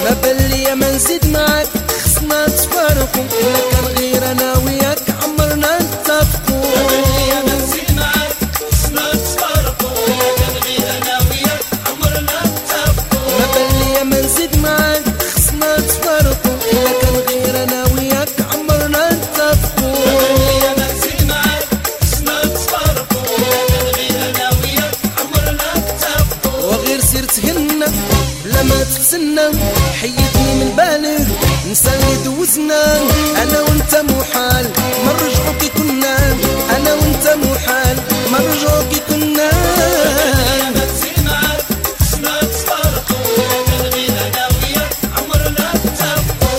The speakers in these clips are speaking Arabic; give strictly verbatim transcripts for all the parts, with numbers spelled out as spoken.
ما بان ليا ما نزيد معاك خصنا نتفارقو، إلا كان غير أنا وياك عمرنا نتفقو. ما بان ليا ما نزيد معاك خصنا نتفارقو، إلا كان غير أنا وياك عمرنا نتفقو. ما بان ليا ما نزيد معاك خصنا نتفارقو، إلا كان غير أنا وياك عمرنا نتفقو. ما بان ليا ما نزيد معاك خصنا نتفارقو، إلا كان غير أنا وياك عمرنا نتفقو. وغير سيرت هنا بلا ما تتسنى، حيدني من بالك نسى اللي دوزنا، انا وانت محال ما نرجعو كي كنا، انا وانت محال ما نرجعو كي كنا. ما نزيد معاك خصنا نتفارقو، إلا كان غير أنا وياك عمرنا نتفقو.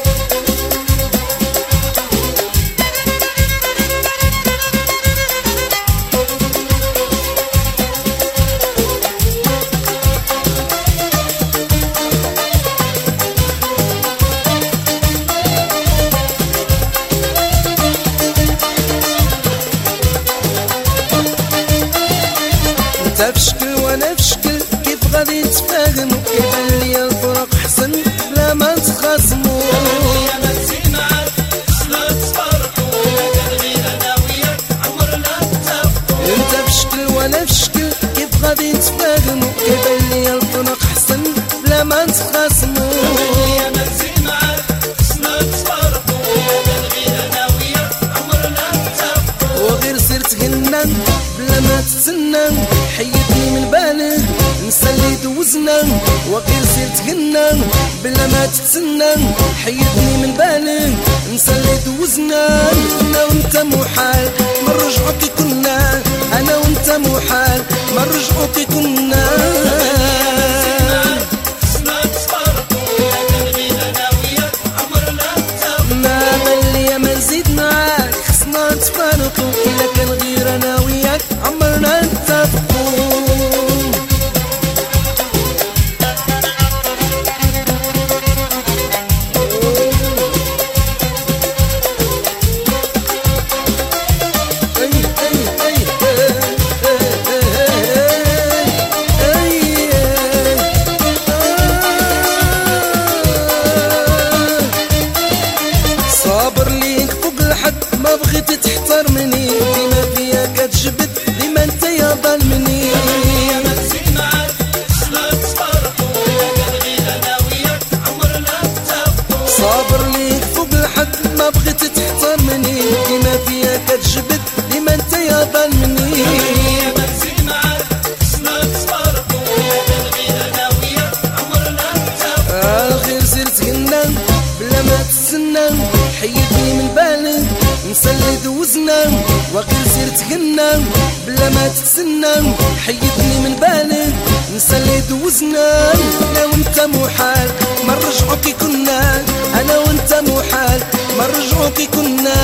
انت في شكل وانا في شكل، كيف غادي نتفاهمو؟ كيبان ليا الفراق حسن بلا ما نتخاصمو. ما نزيد معاك خصنا نتفارقو، إلا كان غير أنا وياك عمرنا نتفقو. انت في شكل وانا في شكل، كيف غادي نتفاهمو؟ كيبان ليا الفراق حسن بلا ما نتخاصمو. ما نزيد معاك خصنا نتفارقو، إلا كان غير أنا وياك عمرنا نتفقو. وغير سيرت هنا بلا ما تتسنى، حيدني من بالك نسى اللي دوزنا. وغير سيرت هنا بلا ما تتسنى، حيدني من بالك نسى اللي دوزنا. انا وانت محال ما نرجعو كي كنا، انا وانت محال ما نرجعو كي كنا. خصنا نتفارقو، إلا كان غير أنا وياك عمرنا نتفقو. ما بان ليا ما نزيد معاك خصنا نتفارقو، إلا كان غير أنا وياك عمرنا نتفقو. أي أي أي أي صابر ليك فوق الحد ما بغيت تحتار مني، ديما فيا كتجبد ديما انت يا ظالمني. ما نزيد معاك خصنا نتفارقو، إلا كان غير أنا وياك عمرنا نتفقو. صابر ليك فوق الحد ما بغيت تحتار مني، ديما فيا كتجبد ديما انت يا ظالمني. ما نزيد معاك خصنا نتفارقو، إلا كان غير أنا وياك عمرنا نتفقو. آه غير سيرت هنا بلا ما تتسنى، حيدني من بالك نسى اللي دوزنا. وغير سيرت هنا بلا ما تتسنى، حيدني من بالك نسى اللي دوزنا. انا وانت محال ما نرجعو كي كنا، انا وانت محال ما نرجعو كي كنا.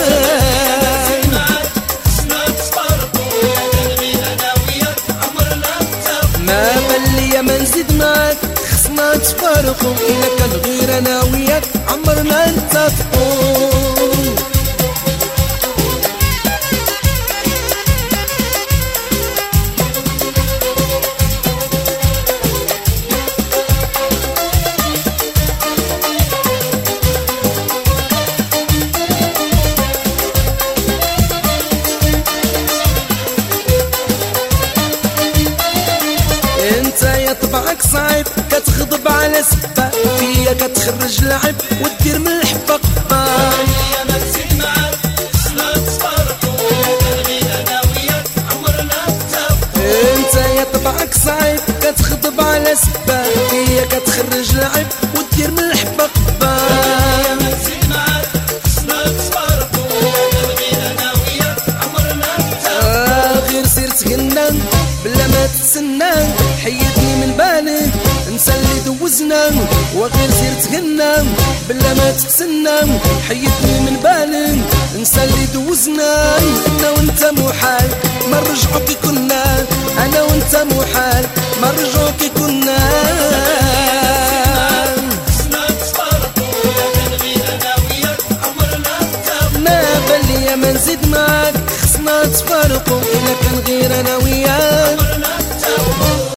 معاك خصنا نتفارقو، إلا كان غير أنا وياك عمرنا نتفقو. ما بان ليا ما نزيد معاك خصنا نتفارقو، إلا كان غير أنا وياك عمرنا نتفقو. انت يا طبعك صعيب كتغضب على سبة، فيا كتخرج لعب ودير من الحبة قبة. ما نزيد معاك خصنا نتفارقو، إلا كان غير أنا وياك عمرنا نتفقو. انت يا طبعك صعيب كتغضب على سبة، فيا كتخرج لعب ودير من الحبة قبة. ما نزيد معاك خصنا نتفارقو، إلا كان غير أنا وياك عمرنا نتفقو. آه غير سيرت هنا بلا ما تتسنى، حيدني من بالك نسى اللي دوزنا. وغير سيرت هنا بلا ما تتسنى، حيدني من بالك نسى اللي دوزنا. انا وانت محال ما نرجعو كي كنا، انا وانت محال ما نرجعو كي كنا. خصنا نتفارقو، إلا كان غير أنا وياك عمرنا نتفقو. ما بان ليا ما نزيد معاك خصنا نتفارقو، إلا كان غير أنا وياك عمرنا